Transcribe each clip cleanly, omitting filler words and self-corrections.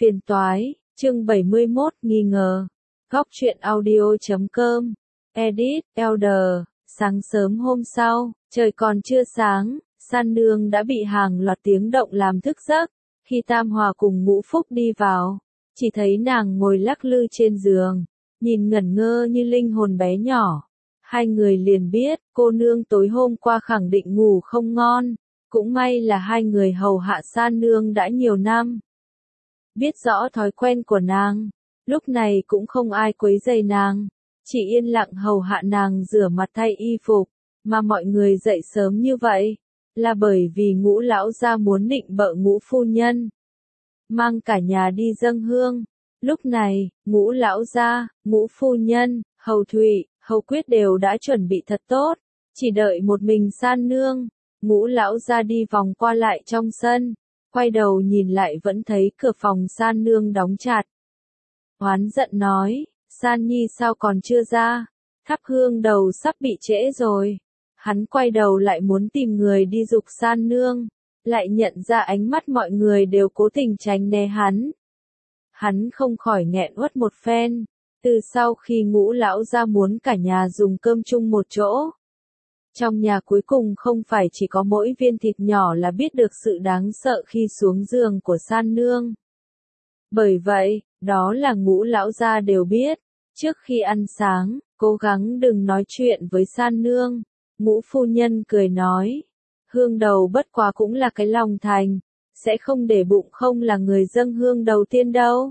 Phiền toái, chương 71, nghi ngờ. Góc truyện audio.com. Edit, Elder. Sáng sớm hôm sau, trời còn chưa sáng, San Nương đã bị hàng loạt tiếng động làm thức giấc. Khi Tam Hòa cùng Ngũ Phúc đi vào, chỉ thấy nàng ngồi lắc lư trên giường, nhìn ngẩn ngơ như linh hồn bé nhỏ. Hai người liền biết, cô nương tối hôm qua khẳng định ngủ không ngon. Cũng may là hai người hầu hạ San Nương đã nhiều năm. Biết rõ thói quen của nàng, lúc này cũng không ai quấy rầy nàng, chỉ yên lặng hầu hạ nàng rửa mặt thay y phục, mà mọi người dậy sớm như vậy, là bởi vì Ngũ lão gia muốn định bợ Ngũ phu nhân, mang cả nhà đi dâng hương. Lúc này, Ngũ lão gia, Ngũ phu nhân, Hầu Thụy, Hầu Quyết đều đã chuẩn bị thật tốt, chỉ đợi một mình San Nương. Ngũ lão gia đi vòng qua lại trong sân, quay đầu nhìn lại vẫn thấy cửa phòng San Nương đóng chặt. Oán giận nói, San Nhi sao còn chưa ra, thắp hương đầu sắp bị trễ rồi. Hắn quay đầu lại muốn tìm người đi giục San Nương, lại nhận ra ánh mắt mọi người đều cố tình tránh né hắn. Hắn không khỏi nghẹn uất một phen, từ sau khi Ngũ lão gia muốn cả nhà dùng cơm chung một chỗ. Trong nhà cuối cùng không phải chỉ có mỗi viên thịt nhỏ là biết được sự đáng sợ khi xuống giường của San Nương. Bởi vậy, đó là Ngũ lão gia đều biết, trước khi ăn sáng, cố gắng đừng nói chuyện với San Nương. Ngũ phu nhân cười nói, hương đầu bất quá cũng là cái lòng thành, sẽ không để bụng không là người dâng hương đầu tiên đâu.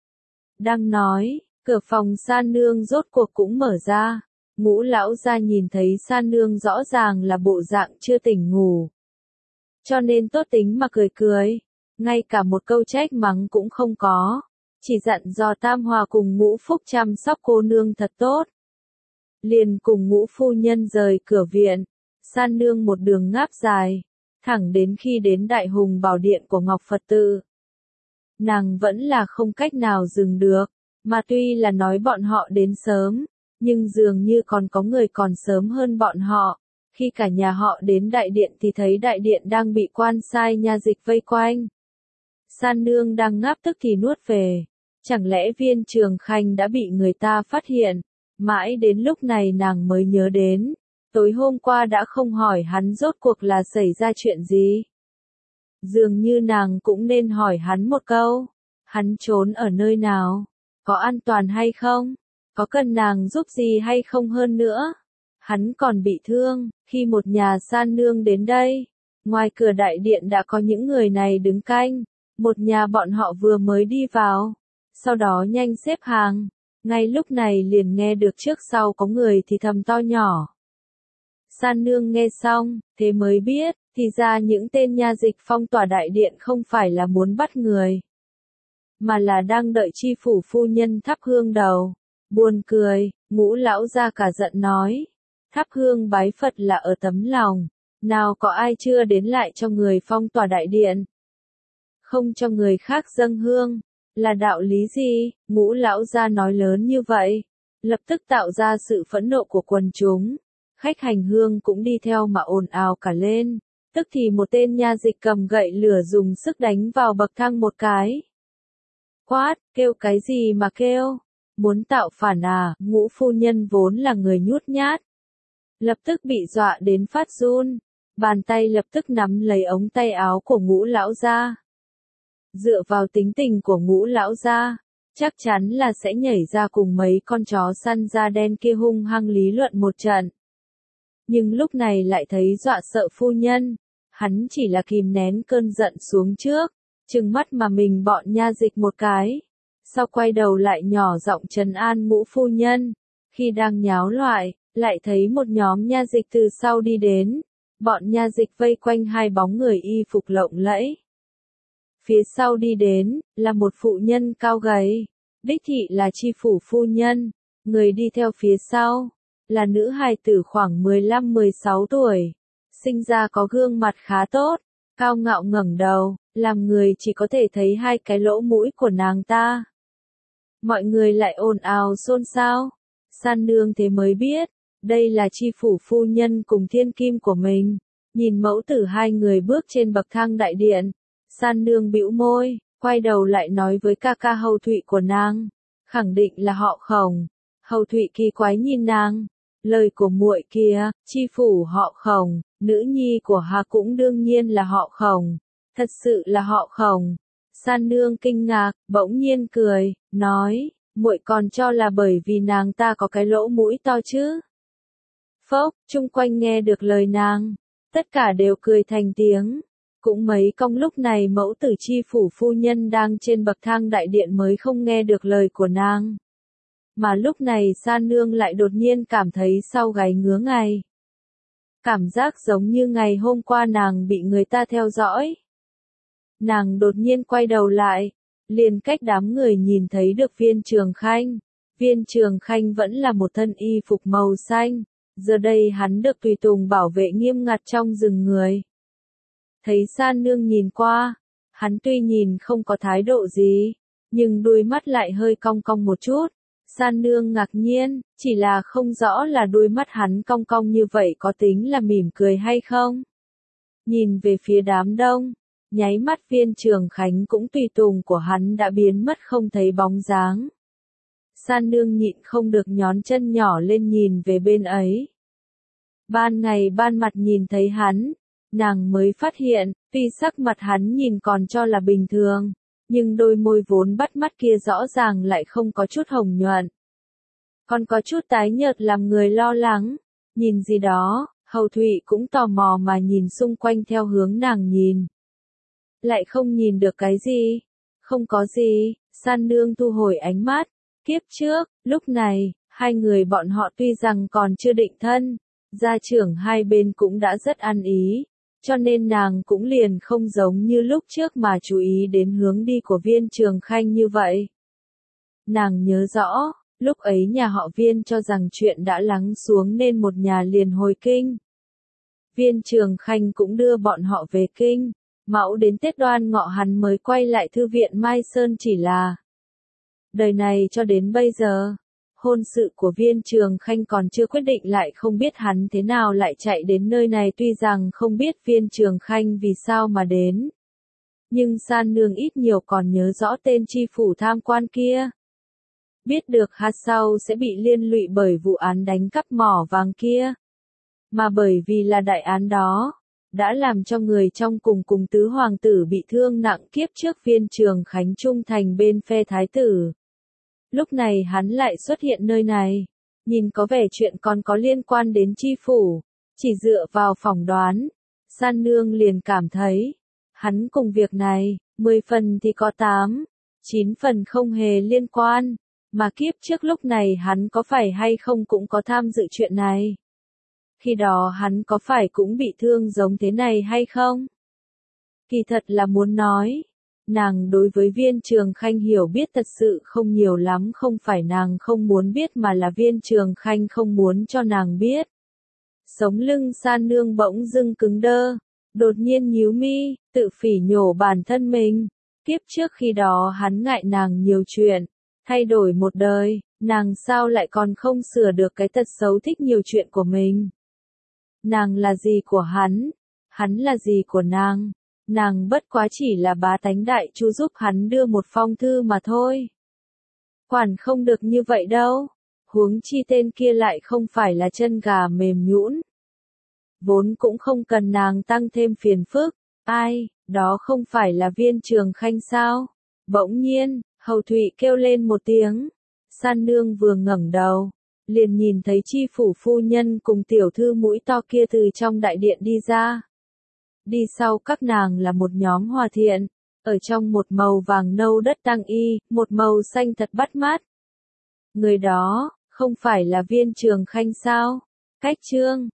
Đang nói, cửa phòng San Nương rốt cuộc cũng mở ra. Ngũ lão gia nhìn thấy San Nương rõ ràng là bộ dạng chưa tỉnh ngủ. Cho nên tốt tính mà cười cười, ngay cả một câu trách mắng cũng không có, chỉ dặn dò Tam Hòa cùng Ngũ Phúc chăm sóc cô nương thật tốt. Liền cùng Ngũ phu nhân rời cửa viện, San Nương một đường ngáp dài, thẳng đến khi đến Đại Hùng Bảo Điện của Ngọc Phật Tự. Nàng vẫn là không cách nào dừng được, mà tuy là nói bọn họ đến sớm, nhưng dường như còn có người còn sớm hơn bọn họ. Khi cả nhà họ đến đại điện thì thấy đại điện đang bị quan sai nha dịch vây quanh. San Nương đang ngáp tức thì nuốt về. Chẳng lẽ Viên Trường Khanh đã bị người ta phát hiện? Mãi đến lúc này nàng mới nhớ đến. Tối hôm qua đã không hỏi hắn rốt cuộc là xảy ra chuyện gì. Dường như nàng cũng nên hỏi hắn một câu. Hắn trốn ở nơi nào? Có an toàn hay không? Có cần nàng giúp gì hay không hơn nữa? Hắn còn bị thương, khi một nhà San Nương đến đây. Ngoài cửa đại điện đã có những người này đứng canh. Một nhà bọn họ vừa mới đi vào. Sau đó nhanh xếp hàng. Ngay lúc này liền nghe được trước sau có người thì thầm to nhỏ. San Nương nghe xong, thế mới biết, thì ra những tên nha dịch phong tỏa đại điện không phải là muốn bắt người. Mà là đang đợi chi phủ phu nhân thắp hương đầu. Buồn cười, Ngũ lão gia cả giận nói. Thắp hương bái Phật là ở tấm lòng. Nào có ai chưa đến lại cho người phong tỏa đại điện. Không cho người khác dâng hương. Là đạo lý gì? Ngũ lão gia nói lớn như vậy. Lập tức tạo ra sự phẫn nộ của quần chúng. Khách hành hương cũng đi theo mà ồn ào cả lên. Tức thì một tên nha dịch cầm gậy lửa dùng sức đánh vào bậc thang một cái. Quát, kêu cái gì mà kêu? Muốn tạo phản à? Ngũ phu nhân vốn là người nhút nhát. Lập tức bị dọa đến phát run. Bàn tay lập tức nắm lấy ống tay áo của Ngũ lão gia. Dựa vào tính tình của Ngũ lão gia, chắc chắn là sẽ nhảy ra cùng mấy con chó săn da đen kia hung hăng lý luận một trận. Nhưng lúc này lại thấy dọa sợ phu nhân. Hắn chỉ là kìm nén cơn giận xuống trước, trừng mắt mà mình bọn nha dịch một cái. Sau quay đầu lại nhỏ giọng trấn an Ngũ phu nhân. Khi đang nháo loạn, lại thấy một nhóm nha dịch từ sau đi đến. Bọn nha dịch vây quanh hai bóng người y phục lộng lẫy. Phía sau đi đến, là một phụ nhân cao gầy. Đích thị là chi phủ phu nhân. Người đi theo phía sau, là nữ hài tử khoảng 15-16 tuổi. Sinh ra có gương mặt khá tốt, cao ngạo ngẩng đầu, làm người chỉ có thể thấy hai cái lỗ mũi của nàng ta. Mọi người lại ồn ào xôn xao. San Nương thế mới biết, đây là chi phủ phu nhân cùng thiên kim của mình. Nhìn mẫu tử hai người bước trên bậc thang đại điện, San Nương bĩu môi, quay đầu lại nói với ca ca Hầu Thụy của nàng, khẳng định là họ Khổng. Hầu Thụy kỳ quái nhìn nàng, lời của muội kia, chi phủ họ Khổng, nữ nhi của Hà cũng đương nhiên là họ Khổng, thật sự là họ Khổng. San nương kinh ngạc, bỗng nhiên cười, nói, muội còn cho là bởi vì nàng ta có cái lỗ mũi to chứ. Phốc, chung quanh nghe được lời nàng, tất cả đều cười thành tiếng. Cũng mấy công lúc này mẫu tử chi phủ phu nhân đang trên bậc thang đại điện mới không nghe được lời của nàng. Mà lúc này San nương lại đột nhiên cảm thấy sau gáy ngứa ngay. Cảm giác giống như ngày hôm qua nàng bị người ta theo dõi. Nàng đột nhiên quay đầu lại, liền cách đám người nhìn thấy được Viên Trường Khanh. Viên Trường Khanh vẫn là một thân y phục màu xanh, giờ đây hắn được tùy tùng bảo vệ nghiêm ngặt trong rừng người. Thấy San nương nhìn qua, hắn tuy nhìn không có thái độ gì, nhưng đuôi mắt lại hơi cong cong một chút. San nương ngạc nhiên, chỉ là không rõ là đuôi mắt hắn cong cong như vậy có tính là mỉm cười hay không. Nhìn về phía đám đông, nháy mắt Viên Trường Khánh cũng tùy tùng của hắn đã biến mất không thấy bóng dáng. San nương nhịn không được nhón chân nhỏ lên nhìn về bên ấy. Ban ngày ban mặt nhìn thấy hắn, nàng mới phát hiện, tuy sắc mặt hắn nhìn còn cho là bình thường, nhưng đôi môi vốn bắt mắt kia rõ ràng lại không có chút hồng nhuận. Còn có chút tái nhợt làm người lo lắng. Nhìn gì đó, Hầu Thụy cũng tò mò mà nhìn xung quanh theo hướng nàng nhìn. Lại không nhìn được cái gì. Không có gì, San nương thu hồi ánh mắt. Kiếp trước, lúc này, hai người bọn họ tuy rằng còn chưa định thân, gia trưởng hai bên cũng đã rất ăn ý. Cho nên nàng cũng liền không giống như lúc trước mà chú ý đến hướng đi của Viên Trường Khanh như vậy. Nàng nhớ rõ, lúc ấy nhà họ Viên cho rằng chuyện đã lắng xuống nên một nhà liền hồi kinh. Viên Trường Khanh cũng đưa bọn họ về kinh, mãi đến Tết Đoan Ngọ hắn mới quay lại thư viện Mai Sơn chỉ là. Đời này cho đến bây giờ, hôn sự của Viên Trường Khanh còn chưa quyết định lại không biết hắn thế nào lại chạy đến nơi này tuy rằng không biết Viên Trường Khanh vì sao mà đến. Nhưng San nương ít nhiều còn nhớ rõ tên chi phủ tham quan kia. Biết được hạt sau sẽ bị liên lụy bởi vụ án đánh cắp mỏ vàng kia. Mà bởi vì là đại án đó, đã làm cho người trong cùng tứ hoàng tử bị thương nặng kiếp trước Viên Trường Khánh trung thành bên phe thái tử. Lúc này hắn lại xuất hiện nơi này, nhìn có vẻ chuyện còn có liên quan đến chi phủ, chỉ dựa vào phỏng đoán, San nương liền cảm thấy, hắn cùng việc này, 10 phần thì có 8, 9 phần không hề liên quan, mà kiếp trước lúc này hắn có phải hay không cũng có tham dự chuyện này. Khi đó hắn có phải cũng bị thương giống thế này hay không? Kỳ thật là muốn nói. Nàng đối với Viên Trường Khanh hiểu biết thật sự không nhiều lắm, không phải nàng không muốn biết mà là Viên Trường Khanh không muốn cho nàng biết. Sống lưng San nương bỗng dưng cứng đơ, đột nhiên nhíu mi, tự phỉ nhổ bản thân mình. Kiếp trước khi đó hắn ngại nàng nhiều chuyện, thay đổi một đời, nàng sao lại còn không sửa được cái tật xấu thích nhiều chuyện của mình. Nàng là gì của hắn là gì của nàng. Nàng bất quá chỉ là bá tánh đại chu giúp hắn đưa một phong thư mà thôi. Quản không được như vậy đâu. Huống chi tên kia lại không phải là chân gà mềm nhũn. Vốn cũng không cần nàng tăng thêm phiền phức. Ai, đó không phải là Viên Trường Khanh sao? Bỗng nhiên, Hầu Thụy kêu lên một tiếng. San nương vừa ngẩng đầu, liền nhìn thấy chi phủ phu nhân cùng tiểu thư mũi to kia từ trong đại điện đi ra. Đi sau các nàng là một nhóm hòa thiện, ở trong một màu vàng nâu đất tang y, một màu xanh thật bắt mắt. Người đó, không phải là Viên Trường Khanh sao? Cách chương